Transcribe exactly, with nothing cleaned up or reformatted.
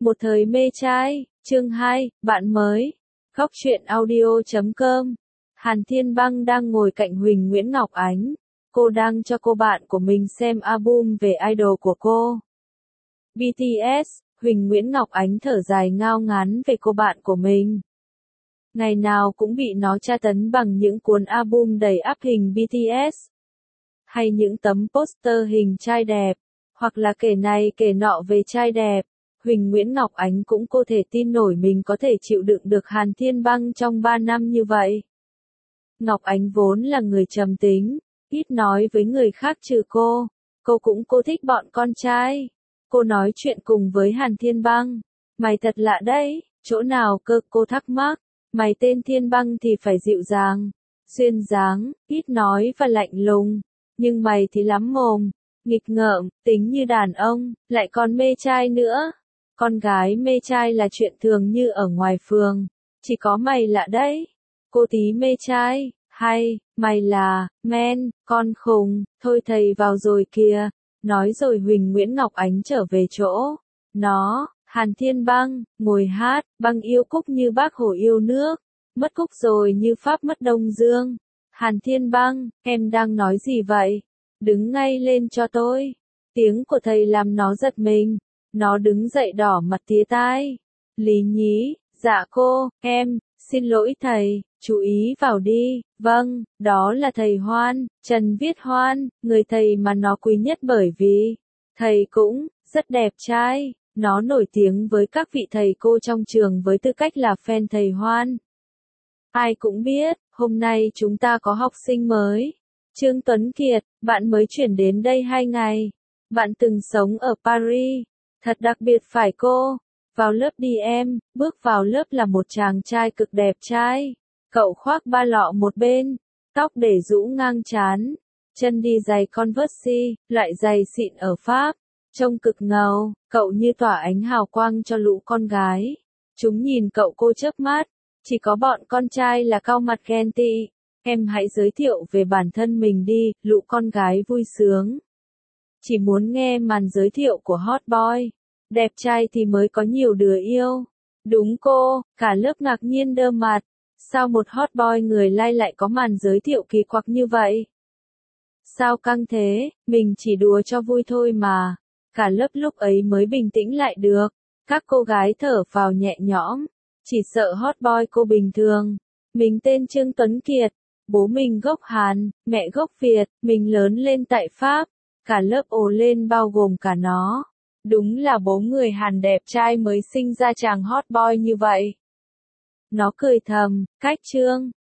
Một thời mê trai, chương hai, bạn mới. Góc truyện audio chấm com. Hàn Thiên Băng đang ngồi cạnh Huỳnh Nguyễn Ngọc Ánh. Cô đang cho cô bạn của mình xem album về idol của cô. bê tê ét, Huỳnh Nguyễn Ngọc Ánh thở dài ngao ngán về cô bạn của mình. Ngày nào cũng bị nó tra tấn bằng những cuốn album đầy ắp hình bê tê ét. Hay những tấm poster hình trai đẹp, hoặc là kể này kể nọ về trai đẹp. Huỳnh Nguyễn Ngọc Ánh cũng không thể tin nổi mình có thể chịu đựng được Hàn Thiên Băng trong ba năm như vậy. Ngọc Ánh vốn là người trầm tính, ít nói với người khác trừ cô. Cô cũng cô thích bọn con trai. Cô nói chuyện cùng với Hàn Thiên Băng. Mày thật lạ đấy, chỗ nào cơ? Cô thắc mắc. Mày tên Thiên Băng thì phải dịu dàng, duyên dáng, ít nói và lạnh lùng. Nhưng mày thì lắm mồm, nghịch ngợm, tính như đàn ông, lại còn mê trai nữa. Con gái mê trai là chuyện thường như ở ngoài phường. Chỉ có mày lạ đấy. Cô tí mê trai, hay, mày là, men, con khùng, thôi thầy vào rồi kìa. Nói rồi Huỳnh Nguyễn Ngọc Ánh trở về chỗ. Nó, Hàn Thiên Băng, ngồi hát, Băng yêu Cúc như Bác Hồ yêu nước. Mất Cúc rồi như Pháp mất Đông Dương. Hàn Thiên Băng, em đang nói gì vậy? Đứng ngay lên cho tôi. Tiếng của thầy làm nó giật mình. Nó đứng dậy đỏ mặt tía tai. Lý nhí, dạ cô, em, xin lỗi thầy, chú ý vào đi. Vâng, đó là thầy Hoan, Trần Viết Hoan, người thầy mà nó quý nhất bởi vì thầy cũng rất đẹp trai. Nó nổi tiếng với các vị thầy cô trong trường với tư cách là fan thầy Hoan. Ai cũng biết, hôm nay chúng ta có học sinh mới. Trương Tuấn Kiệt, bạn mới chuyển đến đây hai ngày. Bạn từng sống ở Paris. Thật đặc biệt phải cô? Vào lớp đi em, bước vào lớp là một chàng trai cực đẹp trai. Cậu khoác ba lọ một bên, tóc để rũ ngang trán, chân đi giày Converse, loại giày xịn ở Pháp. Trông cực ngầu, cậu như tỏa ánh hào quang cho lũ con gái. Chúng nhìn cậu cô chớp mắt, chỉ có bọn con trai là cau mặt ghen tị. Em hãy giới thiệu về bản thân mình đi, lũ con gái vui sướng. Chỉ muốn nghe màn giới thiệu của hot boy. Đẹp trai thì mới có nhiều đứa yêu. Đúng cô, cả lớp ngạc nhiên đơ mặt. Sao một hot boy người lai lại có màn giới thiệu kỳ quặc như vậy? Sao căng thế, mình chỉ đùa cho vui thôi mà. Cả lớp lúc ấy mới bình tĩnh lại được. Các cô gái thở phào nhẹ nhõm. Chỉ sợ hot boy cô bình thường. Mình tên Trương Tuấn Kiệt. Bố mình gốc Hàn, mẹ gốc Việt. Mình lớn lên tại Pháp. Cả lớp ồ lên bao gồm cả nó. Đúng là bố người Hàn đẹp trai mới sinh ra chàng hot boy như vậy. Nó cười thầm, cách Trương,